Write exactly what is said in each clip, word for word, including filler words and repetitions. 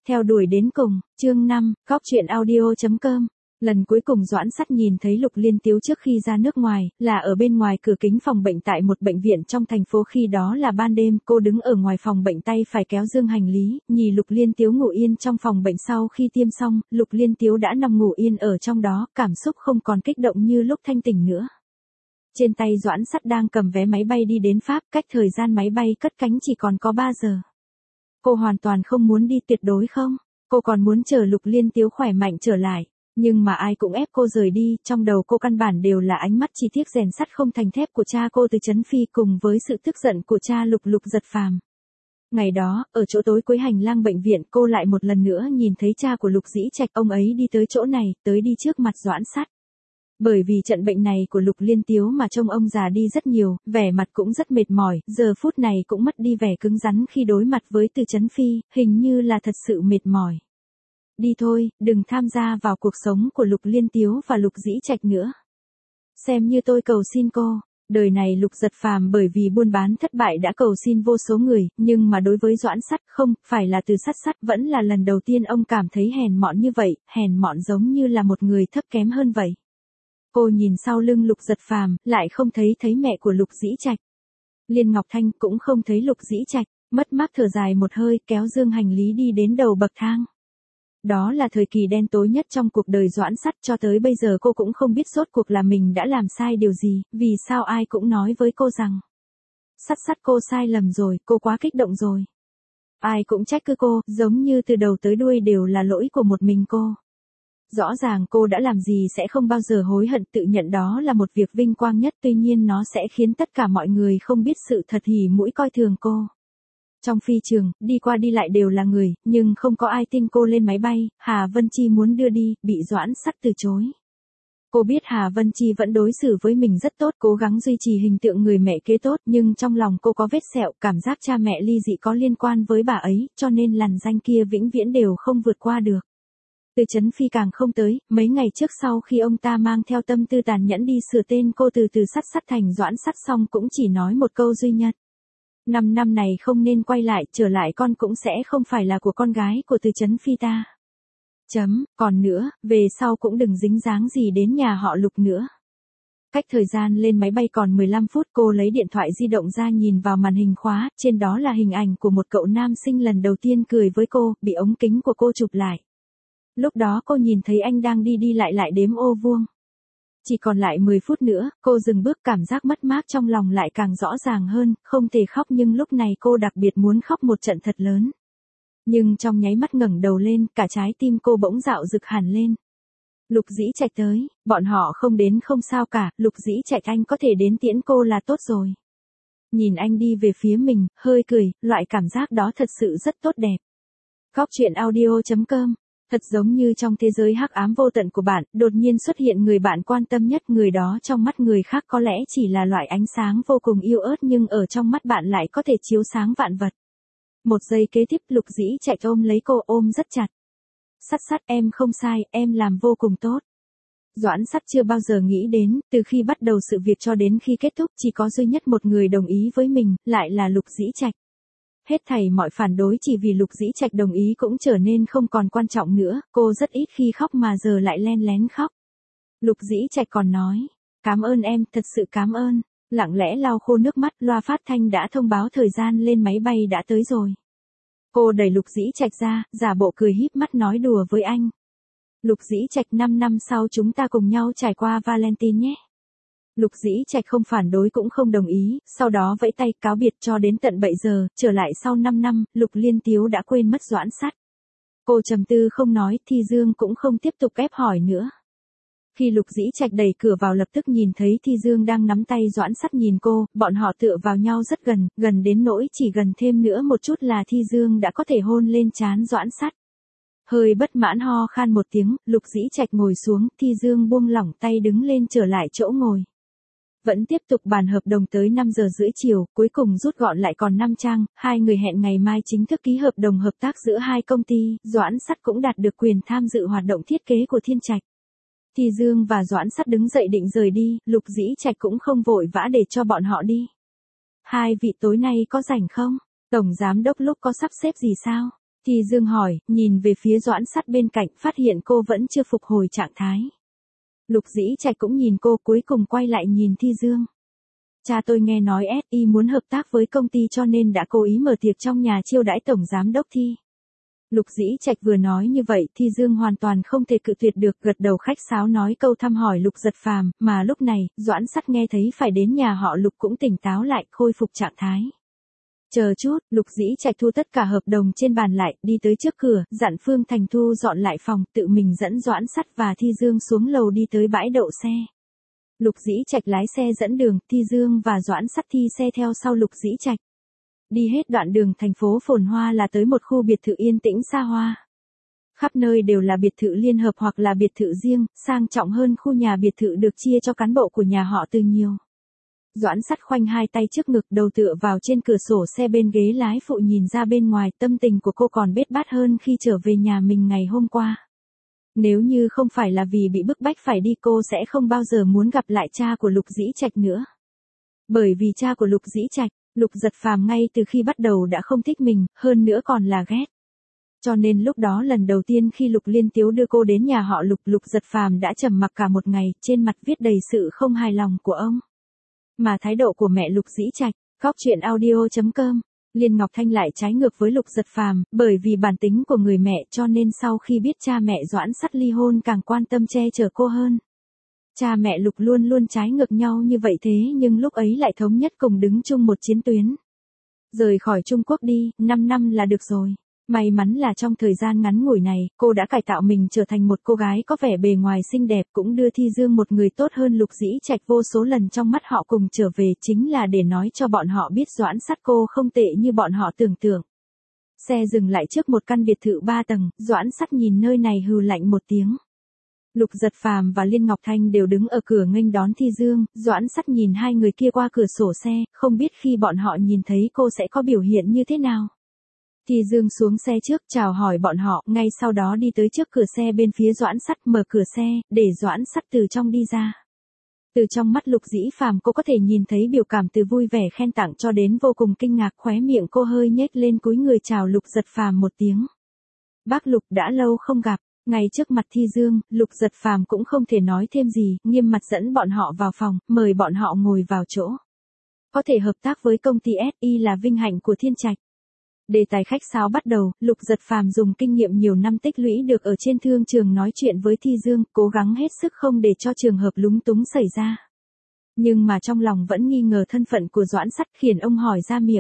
theo đuổi đến cùng, chương năm, góc chuyện audio chấm com. Lần cuối cùng Doãn Sắt nhìn thấy Lục Liên Tiếu trước khi ra nước ngoài, là ở bên ngoài cửa kính phòng bệnh tại một bệnh viện trong thành phố, khi đó là ban đêm, cô đứng ở ngoài phòng bệnh tay phải kéo dương hành lý, nhìn Lục Liên Tiếu ngủ yên trong phòng bệnh. Sau khi tiêm xong, Lục Liên Tiếu đã nằm ngủ yên ở trong đó, cảm xúc không còn kích động như lúc thanh tỉnh nữa. Trên tay Doãn Sắt đang cầm vé máy bay đi đến Pháp, cách thời gian máy bay cất cánh chỉ còn có ba giờ. Cô hoàn toàn không muốn đi, tuyệt đối không. Cô còn muốn chờ Lục Liên Tiếu khỏe mạnh trở lại. Nhưng mà ai cũng ép cô rời đi, trong đầu cô căn bản đều là ánh mắt chi tiết rèn sắt không thành thép của cha cô Từ Chấn Phi cùng với sự tức giận của cha Lục Lục Giật Phàm. Ngày đó, ở chỗ tối cuối hành lang bệnh viện, cô lại một lần nữa nhìn thấy cha của Lục Dĩ Trạch, ông ấy đi tới chỗ này, tới đi trước mặt Doãn Sắt. Bởi vì trận bệnh này của Lục Liên Tiếu mà trông ông già đi rất nhiều, vẻ mặt cũng rất mệt mỏi, giờ phút này cũng mất đi vẻ cứng rắn khi đối mặt với Từ Chấn Phi, hình như là thật sự mệt mỏi. Đi thôi, đừng tham gia vào cuộc sống của Lục Liên Tiếu và Lục Dĩ Trạch nữa. Xem như tôi cầu xin cô. Đời này Lục Giật Phàm bởi vì buôn bán thất bại đã cầu xin vô số người, nhưng mà đối với Doãn Sắt, không, phải là Từ Sắt Sắt, vẫn là lần đầu tiên ông cảm thấy hèn mọn như vậy, hèn mọn giống như là một người thấp kém hơn vậy. Cô nhìn sau lưng Lục Giật Phàm, lại không thấy thấy mẹ của Lục Dĩ Trạch. Liên Ngọc Thanh cũng không thấy Lục Dĩ Trạch, mất mát thở dài một hơi, kéo dương hành lý đi đến đầu bậc thang. Đó là thời kỳ đen tối nhất trong cuộc đời Doãn Sắt, cho tới bây giờ cô cũng không biết rốt cuộc là mình đã làm sai điều gì, vì sao ai cũng nói với cô rằng Sắt Sắt cô sai lầm rồi, cô quá kích động rồi. Ai cũng trách cứ cô, giống như từ đầu tới đuôi đều là lỗi của một mình cô. Rõ ràng cô đã làm gì sẽ không bao giờ hối hận, tự nhận đó là một việc vinh quang nhất, tuy nhiên nó sẽ khiến tất cả mọi người không biết sự thật hỉ mũi coi thường cô. Trong phi trường, đi qua đi lại đều là người, nhưng không có ai tin cô lên máy bay. Hà Vân Chi muốn đưa đi, bị Doãn Sắt từ chối. Cô biết Hà Vân Chi vẫn đối xử với mình rất tốt, cố gắng duy trì hình tượng người mẹ kế tốt, nhưng trong lòng cô có vết sẹo, cảm giác cha mẹ ly dị có liên quan với bà ấy, cho nên lằn ranh kia vĩnh viễn đều không vượt qua được. Từ Chấn Phi càng không tới, mấy ngày trước sau khi ông ta mang theo tâm tư tàn nhẫn đi sửa tên cô từ Từ Sắt Sắt thành Doãn Sắt xong cũng chỉ nói một câu duy nhất. Năm năm này không nên quay lại, trở lại con cũng sẽ không phải là của con gái của Từ Chấn Phi ta. Chấm, còn nữa, về sau cũng đừng dính dáng gì đến nhà họ Lục nữa. Cách thời gian lên máy bay còn mười lăm phút, cô lấy điện thoại di động ra nhìn vào màn hình khóa, trên đó là hình ảnh của một cậu nam sinh lần đầu tiên cười với cô, bị ống kính của cô chụp lại. Lúc đó cô nhìn thấy anh đang đi đi lại lại đếm ô vuông. Chỉ còn lại mười phút nữa, cô dừng bước, cảm giác mất mát trong lòng lại càng rõ ràng hơn, không thể khóc nhưng lúc này cô đặc biệt muốn khóc một trận thật lớn. Nhưng trong nháy mắt ngẩng đầu lên, cả trái tim cô bỗng dạo rực hẳn lên. Lục Dĩ Trạch tới, bọn họ không đến không sao cả, Lục Dĩ Trạch anh có thể đến tiễn cô là tốt rồi. Nhìn anh đi về phía mình, hơi cười, loại cảm giác đó thật sự rất tốt đẹp. Góc chuyện audio chấm com. Thật giống như trong thế giới hắc ám vô tận của bạn, đột nhiên xuất hiện người bạn quan tâm nhất, người đó trong mắt người khác có lẽ chỉ là loại ánh sáng vô cùng yếu ớt nhưng ở trong mắt bạn lại có thể chiếu sáng vạn vật. Một giây kế tiếp, Lục Dĩ Trạch ôm lấy cô, ôm rất chặt. Sắt Sắt, em không sai, em làm vô cùng tốt. Doãn Sắt chưa bao giờ nghĩ đến, từ khi bắt đầu sự việc cho đến khi kết thúc chỉ có duy nhất một người đồng ý với mình, lại là Lục Dĩ Trạch. Hết thảy mọi phản đối chỉ vì Lục Dĩ Trạch đồng ý cũng trở nên không còn quan trọng nữa, cô rất ít khi khóc mà giờ lại len lén khóc. Lục Dĩ Trạch còn nói, cảm ơn em, thật sự cảm ơn. Lặng lẽ lau khô nước mắt, loa phát thanh đã thông báo thời gian lên máy bay đã tới rồi. Cô đẩy Lục Dĩ Trạch ra, giả bộ cười híp mắt nói đùa với anh. Lục Dĩ Trạch, năm năm sau chúng ta cùng nhau trải qua Valentine nhé. Lục Dĩ Trạch không phản đối cũng không đồng ý, sau đó vẫy tay cáo biệt. Cho đến tận bảy giờ, trở lại sau năm năm, Lục Liên Tiếu đã quên mất Doãn Sắt. Cô trầm tư không nói, Thi Dương cũng không tiếp tục ép hỏi nữa. Khi Lục Dĩ Trạch đẩy cửa vào lập tức nhìn thấy Thi Dương đang nắm tay Doãn Sắt nhìn cô, bọn họ tựa vào nhau rất gần, gần đến nỗi chỉ gần thêm nữa một chút là Thi Dương đã có thể hôn lên trán Doãn Sắt. Hơi bất mãn ho khan một tiếng, Lục Dĩ Trạch ngồi xuống, Thi Dương buông lỏng tay đứng lên trở lại chỗ ngồi. Vẫn tiếp tục bàn hợp đồng tới năm giờ rưỡi chiều, cuối cùng rút gọn lại còn năm trang, hai người hẹn ngày mai chính thức ký hợp đồng hợp tác giữa hai công ty, Doãn Sắt cũng đạt được quyền tham dự hoạt động thiết kế của Thiên Trạch. Thi Dương và Doãn Sắt đứng dậy định rời đi, Lục Dĩ Trạch cũng không vội vã để cho bọn họ đi. Hai vị tối nay có rảnh không? Tổng giám đốc Lúc có sắp xếp gì sao? Thi Dương hỏi, nhìn về phía Doãn Sắt bên cạnh, phát hiện cô vẫn chưa phục hồi trạng thái. Lục Dĩ Trạch cũng nhìn cô, cuối cùng quay lại nhìn Thi Dương. Cha tôi nghe nói ét i muốn hợp tác với công ty cho nên đã cố ý mở tiệc trong nhà chiêu đãi tổng giám đốc Thi. Lục Dĩ Trạch vừa nói như vậy, Thi Dương hoàn toàn không thể cự tuyệt được, gật đầu khách sáo nói câu thăm hỏi Lục Giật Phàm, mà lúc này, Doãn Sắt nghe thấy phải đến nhà họ Lục cũng tỉnh táo lại, khôi phục trạng thái. Chờ chút, Lục Dĩ Trạch thu tất cả hợp đồng trên bàn lại, đi tới trước cửa, dặn Phương Thành Thu dọn lại phòng, tự mình dẫn Doãn Sắt và Thi Dương xuống lầu đi tới bãi đậu xe. Lục Dĩ Trạch lái xe dẫn đường, Thi Dương và Doãn Sắt thi xe theo sau Lục Dĩ Trạch. Đi hết đoạn đường thành phố phồn hoa là tới một khu biệt thự yên tĩnh xa hoa. Khắp nơi đều là biệt thự liên hợp hoặc là biệt thự riêng, sang trọng hơn khu nhà biệt thự được chia cho cán bộ của nhà họ Từ nhiều. Doãn Sắt khoanh hai tay trước ngực, đầu tựa vào trên cửa sổ xe bên ghế lái phụ nhìn ra bên ngoài, tâm tình của cô còn bết bát hơn khi trở về nhà mình ngày hôm qua. Nếu như không phải là vì bị bức bách phải đi, cô sẽ không bao giờ muốn gặp lại cha của Lục Dĩ Trạch nữa. Bởi vì cha của Lục Dĩ Trạch, Lục Giật Phàm ngay từ khi bắt đầu đã không thích mình, hơn nữa còn là ghét. Cho nên lúc đó lần đầu tiên khi Lục Liên Tiếu đưa cô đến nhà họ Lục, Lục Giật Phàm đã trầm mặc cả một ngày, trên mặt viết đầy sự không hài lòng của ông. Mà thái độ của mẹ Lục Dĩ Trạch, góc truyện audio chấm com, Liên Ngọc Thanh lại trái ngược với Lục Giật Phàm, bởi vì bản tính của người mẹ cho nên sau khi biết cha mẹ Doãn Sắt ly hôn càng quan tâm che chở cô hơn. Cha mẹ Lục luôn luôn trái ngược nhau như vậy thế nhưng lúc ấy lại thống nhất cùng đứng chung một chiến tuyến. Rời khỏi Trung Quốc đi, năm năm là được rồi. May mắn là trong thời gian ngắn ngủi này, cô đã cải tạo mình trở thành một cô gái có vẻ bề ngoài xinh đẹp, cũng đưa Thi Dương một người tốt hơn. Lục Dĩ Trạch vô số lần trong mắt họ cùng trở về chính là để nói cho bọn họ biết Doãn Sắt cô không tệ như bọn họ tưởng tượng. Xe dừng lại trước một căn biệt thự ba tầng, Doãn Sắt nhìn nơi này hừ lạnh một tiếng. Lục Giật Phàm và Liên Ngọc Thanh đều đứng ở cửa nghênh đón Thi Dương, Doãn Sắt nhìn hai người kia qua cửa sổ xe, không biết khi bọn họ nhìn thấy cô sẽ có biểu hiện như thế nào. Thi Dương xuống xe trước chào hỏi bọn họ, ngay sau đó đi tới trước cửa xe bên phía Doãn Sắt, mở cửa xe, để Doãn Sắt từ trong đi ra. Từ trong mắt Lục Dĩ Phàm cô có thể nhìn thấy biểu cảm từ vui vẻ khen tặng cho đến vô cùng kinh ngạc, khóe miệng cô hơi nhếch lên cúi người chào Lục Giật Phàm một tiếng. Bác Lục đã lâu không gặp. Ngay trước mặt Thi Dương, Lục Giật Phàm cũng không thể nói thêm gì, nghiêm mặt dẫn bọn họ vào phòng, mời bọn họ ngồi vào chỗ. Có thể hợp tác với công ty ét i là vinh hạnh của Thiên Trạch. Đề tài khách sáo bắt đầu, Lục Giật Phàm dùng kinh nghiệm nhiều năm tích lũy được ở trên thương trường nói chuyện với Thi Dương, cố gắng hết sức không để cho trường hợp lúng túng xảy ra. Nhưng mà trong lòng vẫn nghi ngờ thân phận của Doãn Sắt, khiến ông hỏi ra miệng.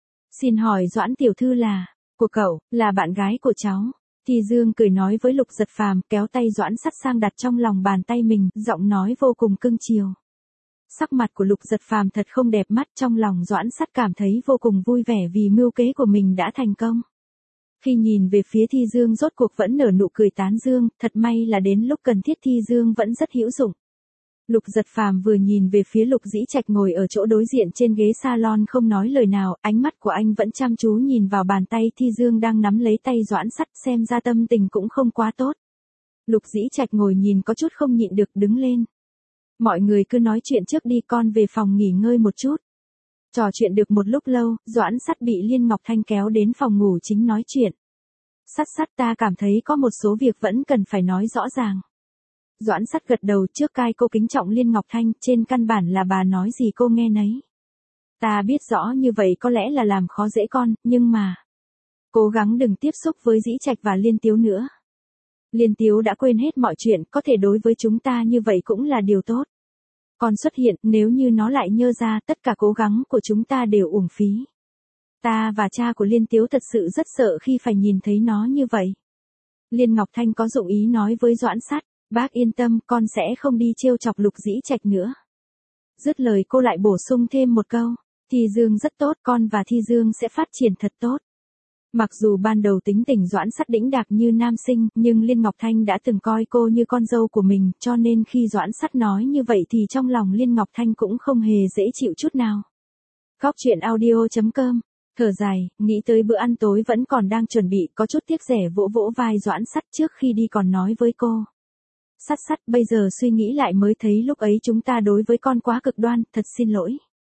Xin hỏi Doãn tiểu thư là, của cậu, là bạn gái của cháu. Thi Dương cười nói với Lục Giật Phàm, kéo tay Doãn Sắt sang đặt trong lòng bàn tay mình, giọng nói vô cùng cưng chiều. Sắc mặt của Lục Giật Phàm thật không đẹp mắt, trong lòng Doãn Sắt cảm thấy vô cùng vui vẻ vì mưu kế của mình đã thành công. Khi nhìn về phía Thi Dương rốt cuộc vẫn nở nụ cười tán dương, thật may là đến lúc cần thiết Thi Dương vẫn rất hữu dụng. Lục Giật Phàm vừa nhìn về phía Lục Dĩ Trạch ngồi ở chỗ đối diện trên ghế salon không nói lời nào, ánh mắt của anh vẫn chăm chú nhìn vào bàn tay Thi Dương đang nắm lấy tay Doãn Sắt, xem ra tâm tình cũng không quá tốt. Lục Dĩ Trạch ngồi nhìn có chút không nhịn được đứng lên. Mọi người cứ nói chuyện trước đi, con về phòng nghỉ ngơi một chút. Trò chuyện được một lúc lâu, Doãn Sắt bị Liên Ngọc Thanh kéo đến phòng ngủ chính nói chuyện. Sắt Sắt, ta cảm thấy có một số việc vẫn cần phải nói rõ ràng. Doãn Sắt gật đầu, trước cai cô kính trọng Liên Ngọc Thanh, trên căn bản là bà nói gì cô nghe nấy. Ta biết rõ như vậy có lẽ là làm khó dễ con, nhưng mà... Cố gắng đừng tiếp xúc với Dĩ Trạch và Liên Tiếu nữa. Liên Tiếu đã quên hết mọi chuyện, có thể đối với chúng ta như vậy cũng là điều tốt. Con xuất hiện, nếu như nó lại nhớ ra, tất cả cố gắng của chúng ta đều uổng phí. Ta và cha của Liên Tiếu thật sự rất sợ khi phải nhìn thấy nó như vậy. Liên Ngọc Thanh có dụng ý nói với Doãn Sắt, bác yên tâm, con sẽ không đi trêu chọc Lục Dĩ Trạch nữa. Dứt lời cô lại bổ sung thêm một câu, Thi Dương rất tốt, con và Thi Dương sẽ phát triển thật tốt. Mặc dù ban đầu tính tình Doãn Sắt đĩnh đạc như nam sinh, nhưng Liên Ngọc Thanh đã từng coi cô như con dâu của mình, cho nên khi Doãn Sắt nói như vậy thì trong lòng Liên Ngọc Thanh cũng không hề dễ chịu chút nào. Góc truyện audio chấm com, thở dài, nghĩ tới bữa ăn tối vẫn còn đang chuẩn bị, có chút tiếc rẻ vỗ vỗ vai Doãn Sắt trước khi đi còn nói với cô. Sắt Sắt, bây giờ suy nghĩ lại mới thấy lúc ấy chúng ta đối với con quá cực đoan, thật xin lỗi.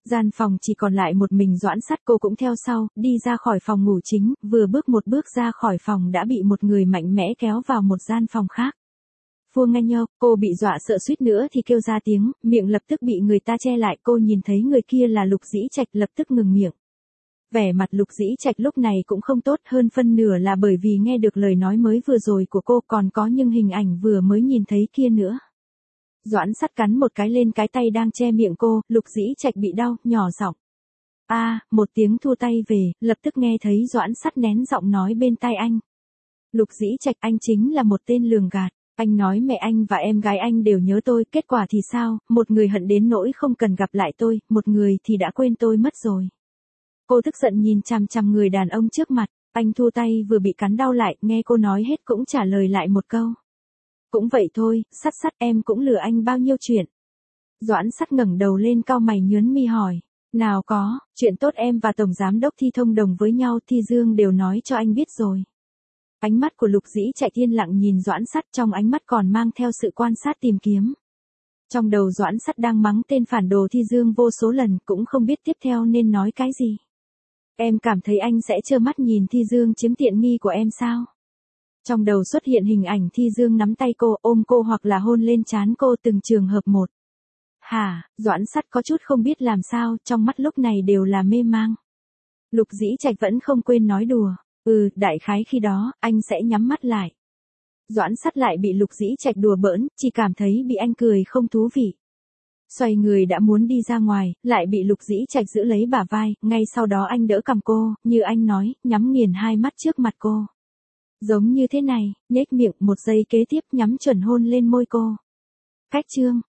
Gian phòng chỉ còn lại một mình Doãn Sắt, cô cũng theo sau, đi ra khỏi phòng ngủ chính, vừa bước một bước ra khỏi phòng đã bị một người mạnh mẽ kéo vào một gian phòng khác. Phua ngay nhau, cô bị dọa sợ suýt nữa thì kêu ra tiếng, miệng lập tức bị người ta che lại, cô nhìn thấy người kia là Lục Dĩ Trạch lập tức ngừng miệng. Vẻ mặt Lục Dĩ Trạch lúc này cũng không tốt, hơn phân nửa là bởi vì nghe được lời nói mới vừa rồi của cô, còn có những hình ảnh vừa mới nhìn thấy kia nữa. Doãn Sắt cắn một cái lên cái tay đang che miệng cô, Lục Dĩ Trạch bị đau, nhỏ giọng. A, một tiếng thua tay về, lập tức nghe thấy Doãn Sắt nén giọng nói bên tai anh. Lục Dĩ Trạch, anh chính là một tên lường gạt. Anh nói mẹ anh và em gái anh đều nhớ tôi, kết quả thì sao, một người hận đến nỗi không cần gặp lại tôi, một người thì đã quên tôi mất rồi. Cô tức giận nhìn chằm chằm người đàn ông trước mặt, anh thua tay vừa bị cắn đau lại, nghe cô nói hết cũng trả lời lại một câu. Cũng vậy thôi, Sắt Sắt, em cũng lừa anh bao nhiêu chuyện. Doãn Sắt ngẩng đầu lên cau mày nhướng mi hỏi. Nào có, chuyện tốt em và Tổng Giám Đốc Thi thông đồng với nhau, Thi Dương đều nói cho anh biết rồi. Ánh mắt của Lục Dĩ Trạch yên lặng nhìn Doãn Sắt, trong ánh mắt còn mang theo sự quan sát tìm kiếm. Trong đầu Doãn Sắt đang mắng tên phản đồ Thi Dương vô số lần, cũng không biết tiếp theo nên nói cái gì. Em cảm thấy anh sẽ trơ mắt nhìn Thi Dương chiếm tiện nghi của em sao? Trong đầu xuất hiện hình ảnh Thi Dương nắm tay cô, ôm cô hoặc là hôn lên trán cô, từng trường hợp một. Hả, Doãn Sắt có chút không biết làm sao, trong mắt lúc này đều là mê mang. Lục Dĩ Trạch vẫn không quên nói đùa. Ừ, đại khái khi đó, anh sẽ nhắm mắt lại. Doãn Sắt lại bị Lục Dĩ Trạch đùa bỡn, chỉ cảm thấy bị anh cười không thú vị. Xoay người đã muốn đi ra ngoài, lại bị Lục Dĩ Trạch giữ lấy bả vai, ngay sau đó anh đỡ cằm cô, như anh nói, nhắm nghiền hai mắt trước mặt cô. Giống như thế này, nhếch miệng, một giây kế tiếp nhắm chuẩn hôn lên môi cô. Cách chương.